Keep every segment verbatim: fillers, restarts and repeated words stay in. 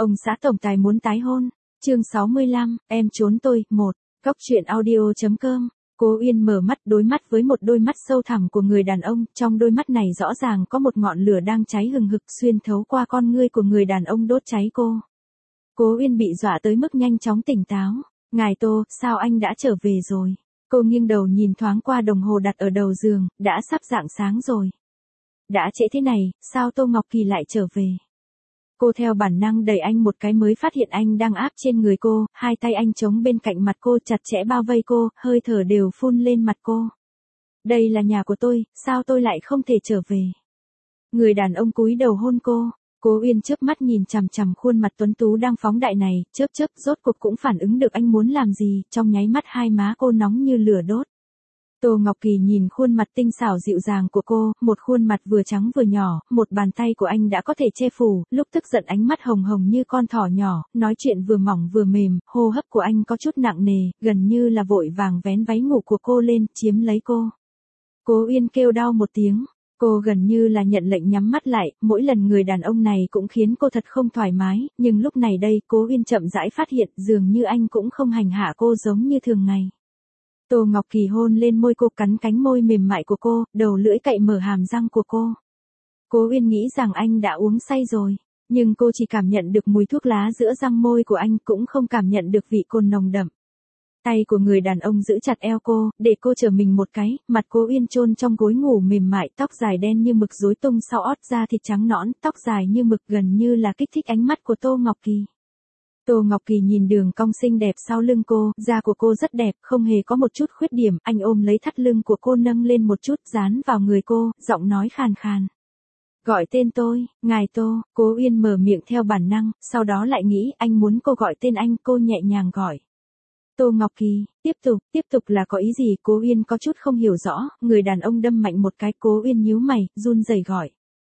Ông xã tổng tài muốn tái hôn. Chương sáu mươi lăm, em trốn tôi, một. Góc truyện audio.com. Cố Uyên mở mắt đối mắt với một đôi mắt sâu thẳm của người đàn ông, trong đôi mắt này rõ ràng có một ngọn lửa đang cháy hừng hực xuyên thấu qua con ngươi của người đàn ông đốt cháy cô. Cố Uyên bị dọa tới mức nhanh chóng tỉnh táo. Ngài Tô, sao anh đã trở về rồi? Cô nghiêng đầu nhìn thoáng qua đồng hồ đặt ở đầu giường, đã sắp rạng sáng rồi. Đã trễ thế này, sao Tô Ngọc Kỳ lại trở về? Cô theo bản năng đẩy anh một cái mới phát hiện anh đang áp trên người cô, hai tay anh chống bên cạnh mặt cô chặt chẽ bao vây cô, hơi thở đều phun lên mặt cô. Đây là nhà của tôi, sao tôi lại không thể trở về? Người đàn ông cúi đầu hôn cô. Cố Uyên chớp mắt nhìn chằm chằm khuôn mặt tuấn tú đang phóng đại này, chớp chớp rốt cuộc cũng phản ứng được anh muốn làm gì, trong nháy mắt hai má cô nóng như lửa đốt. Tô Ngọc Kỳ nhìn khuôn mặt tinh xảo dịu dàng của cô, một khuôn mặt vừa trắng vừa nhỏ, một bàn tay của anh đã có thể che phủ, lúc tức giận ánh mắt hồng hồng như con thỏ nhỏ, nói chuyện vừa mỏng vừa mềm, hô hấp của anh có chút nặng nề, gần như là vội vàng vén váy ngủ của cô lên, chiếm lấy cô. Cố Uyên kêu đau một tiếng. Cô gần như là nhận lệnh nhắm mắt lại, mỗi lần người đàn ông này cũng khiến cô thật không thoải mái, nhưng lúc này đây, Cố Uyên chậm rãi phát hiện dường như anh cũng không hành hạ cô giống như thường ngày. Tô Ngọc Kỳ hôn lên môi cô, cắn cánh môi mềm mại của cô, đầu lưỡi cậy mở hàm răng của cô. Cố Uyên nghĩ rằng anh đã uống say rồi, nhưng cô chỉ cảm nhận được mùi thuốc lá giữa răng môi của anh, cũng không cảm nhận được vị cồn nồng đậm. Tay của người đàn ông giữ chặt eo cô, để cô trở mình một cái, mặt Cố Uyên chôn trong gối ngủ mềm mại, tóc dài đen như mực rối tung sau ót, da thịt trắng nõn, tóc dài như mực gần như là kích thích ánh mắt của Tô Ngọc Kỳ. Tô Ngọc Kỳ nhìn đường cong xinh đẹp sau lưng cô, da của cô rất đẹp, không hề có một chút khuyết điểm, anh ôm lấy thắt lưng của cô nâng lên một chút, dán vào người cô, giọng nói khàn khàn. Gọi tên tôi, ngài Tô. Cố Uyên mở miệng theo bản năng, sau đó lại nghĩ anh muốn cô gọi tên anh, cô nhẹ nhàng gọi. Tô Ngọc Kỳ, tiếp tục, tiếp tục là có ý gì? Cố Uyên có chút không hiểu rõ, người đàn ông đâm mạnh một cái, Cố Uyên nhíu mày, run rẩy gọi.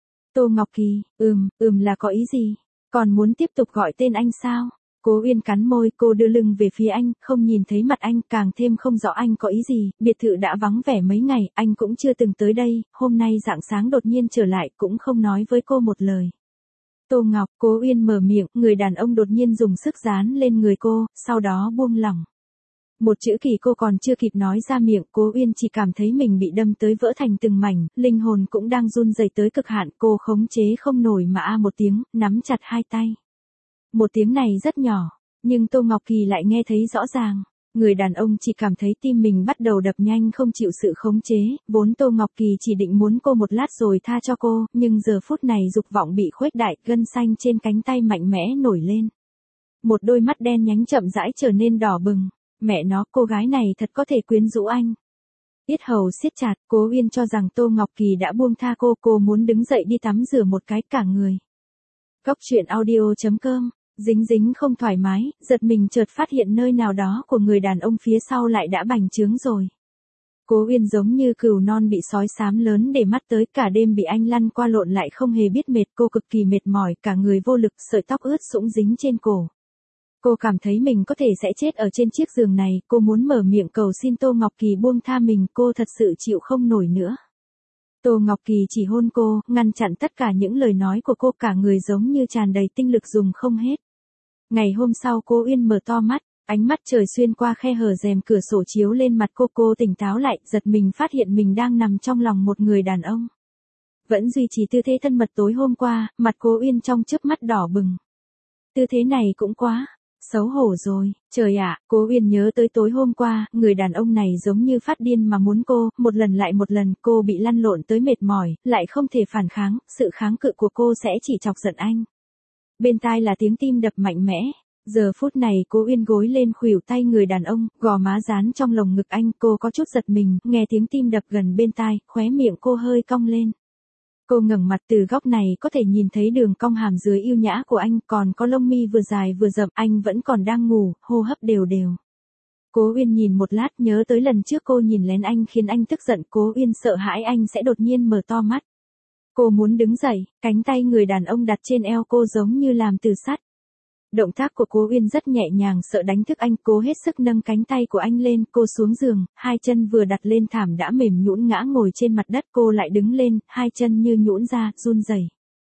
Tô Ngọc Kỳ, ừm, ừm là có ý gì? Còn muốn tiếp tục gọi tên anh sao? Cố Uyên cắn môi, cô đưa lưng về phía anh, không nhìn thấy mặt anh, càng thêm không rõ anh có ý gì, biệt thự đã vắng vẻ mấy ngày, anh cũng chưa từng tới đây, hôm nay rạng sáng đột nhiên trở lại, cũng không nói với cô một lời. Tô Ngọc, Cố Uyên mở miệng, người đàn ông đột nhiên dùng sức dán lên người cô, sau đó buông lỏng. Một chữ Kỳ cô còn chưa kịp nói ra miệng, Cố Uyên chỉ cảm thấy mình bị đâm tới vỡ thành từng mảnh, linh hồn cũng đang run rẩy tới cực hạn, cô khống chế không nổi mà a một tiếng, nắm chặt hai tay. Một tiếng này rất nhỏ, nhưng Tô Ngọc Kỳ lại nghe thấy rõ ràng. Người đàn ông chỉ cảm thấy tim mình bắt đầu đập nhanh, không chịu sự khống chế, vốn Tô Ngọc Kỳ chỉ định muốn cô một lát rồi tha cho cô, nhưng giờ phút này dục vọng bị khuếch đại, gân xanh trên cánh tay mạnh mẽ nổi lên. Một đôi mắt đen nhánh chậm rãi trở nên đỏ bừng. Mẹ nó, cô gái này thật có thể quyến rũ anh. Yết hầu siết chặt, Cố Uyên cho rằng Tô Ngọc Kỳ đã buông tha cô, cô muốn đứng dậy đi tắm rửa một cái cả người. Góc truyện audio.com. Dính dính không thoải mái, giật mình chợt phát hiện nơi nào đó của người đàn ông phía sau lại đã bành trướng rồi. Cố Uyên giống như cừu non bị sói xám lớn để mắt tới, cả đêm bị anh lăn qua lộn lại không hề biết mệt, cô cực kỳ mệt mỏi, cả người vô lực, sợi tóc ướt sũng dính trên cổ. Cô cảm thấy mình có thể sẽ chết ở trên chiếc giường này, cô muốn mở miệng cầu xin Tô Ngọc Kỳ buông tha mình, cô thật sự chịu không nổi nữa. Tô Ngọc Kỳ chỉ hôn cô, ngăn chặn tất cả những lời nói của cô, cả người giống như tràn đầy tinh lực dùng không hết. Ngày hôm sau Cố Uyên mở to mắt, ánh mắt trời xuyên qua khe hở rèm cửa sổ chiếu lên mặt cô, cô tỉnh táo lại, giật mình phát hiện mình đang nằm trong lòng một người đàn ông. Vẫn duy trì tư thế thân mật tối hôm qua, mặt Cố Uyên trong chớp mắt đỏ bừng. Tư thế này cũng quá xấu hổ rồi, trời ạ, Cố Uyên nhớ tới tối hôm qua, người đàn ông này giống như phát điên mà muốn cô, một lần lại một lần, cô bị lăn lộn tới mệt mỏi, lại không thể phản kháng, sự kháng cự của cô sẽ chỉ chọc giận anh. Bên tai là tiếng tim đập mạnh mẽ, giờ phút này Cố Uyên gối lên khuỷu tay người đàn ông, gò má dán trong lồng ngực anh, cô có chút giật mình, nghe tiếng tim đập gần bên tai, khóe miệng cô hơi cong lên. Cô ngẩng mặt, từ góc này có thể nhìn thấy đường cong hàm dưới yêu nhã của anh, còn có lông mi vừa dài vừa rậm, anh vẫn còn đang ngủ, hô hấp đều đều. Cố Uyên nhìn một lát, nhớ tới lần trước cô nhìn lén anh khiến anh tức giận, Cố Uyên sợ hãi anh sẽ đột nhiên mở to mắt. Cô muốn đứng dậy, cánh tay người đàn ông đặt trên eo cô giống như làm từ sắt. Động tác của Cố Uyên rất nhẹ nhàng, sợ đánh thức anh, cố hết sức nâng cánh tay của anh lên, cô xuống giường, hai chân vừa đặt lên thảm đã mềm nhũn ngã ngồi trên mặt đất, cô lại đứng lên, hai chân như nhũn ra, run rẩy.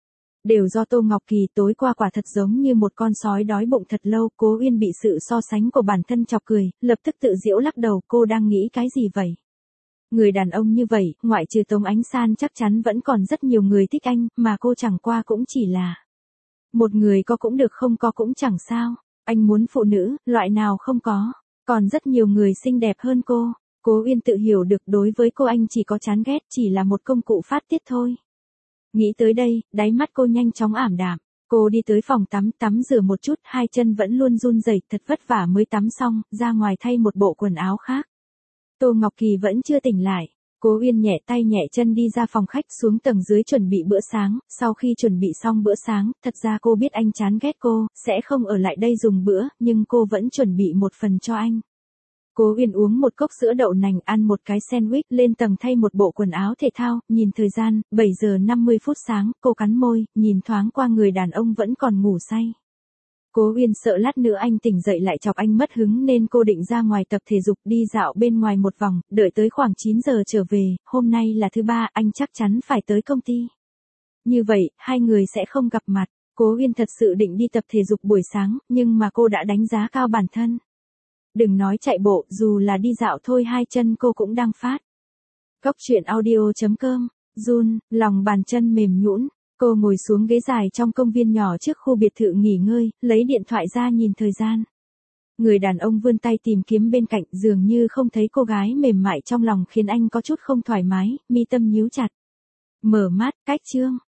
Đều do Tô Ngọc Kỳ tối qua quả thật giống như một con sói đói bụng thật lâu, Cố Uyên bị sự so sánh của bản thân chọc cười, lập tức tự giễu lắc đầu, cô đang nghĩ cái gì vậy? Người đàn ông như vậy, ngoại trừ Tống Ánh San chắc chắn vẫn còn rất nhiều người thích anh, mà cô chẳng qua cũng chỉ là một người có cũng được không có cũng chẳng sao. Anh muốn phụ nữ, loại nào không có, còn rất nhiều người xinh đẹp hơn cô. Cố Uyên tự hiểu được đối với cô anh chỉ có chán ghét, chỉ là một công cụ phát tiết thôi. Nghĩ tới đây, đáy mắt cô nhanh chóng ảm đạm. Cô đi tới phòng tắm, tắm rửa một chút, hai chân vẫn luôn run rẩy, thật vất vả mới tắm xong, ra ngoài thay một bộ quần áo khác. Tô Ngọc Kỳ vẫn chưa tỉnh lại. Cố Uyên nhẹ tay nhẹ chân đi ra phòng khách xuống tầng dưới chuẩn bị bữa sáng, sau khi chuẩn bị xong bữa sáng, thật ra cô biết anh chán ghét cô, sẽ không ở lại đây dùng bữa, nhưng cô vẫn chuẩn bị một phần cho anh. Cố Uyên uống một cốc sữa đậu nành, ăn một cái sandwich, lên tầng thay một bộ quần áo thể thao, nhìn thời gian, bảy giờ năm mươi phút sáng, cô cắn môi, nhìn thoáng qua người đàn ông vẫn còn ngủ say. Cố Uyên sợ lát nữa anh tỉnh dậy lại chọc anh mất hứng nên cô định ra ngoài tập thể dục, đi dạo bên ngoài một vòng, đợi tới khoảng chín giờ trở về, hôm nay là thứ ba, anh chắc chắn phải tới công ty. Như vậy, hai người sẽ không gặp mặt. Cố Uyên thật sự định đi tập thể dục buổi sáng, nhưng mà cô đã đánh giá cao bản thân. Đừng nói chạy bộ, dù là đi dạo thôi hai chân cô cũng đang phát. Cóc truyện audio chấm com, run, lòng bàn chân mềm nhũn. Cô ngồi xuống ghế dài trong công viên nhỏ trước khu biệt thự nghỉ ngơi, lấy điện thoại ra nhìn thời gian. Người đàn ông vươn tay tìm kiếm bên cạnh, dường như không thấy cô gái mềm mại trong lòng khiến anh có chút không thoải mái, mi tâm nhíu chặt. Mở mắt, cách chương.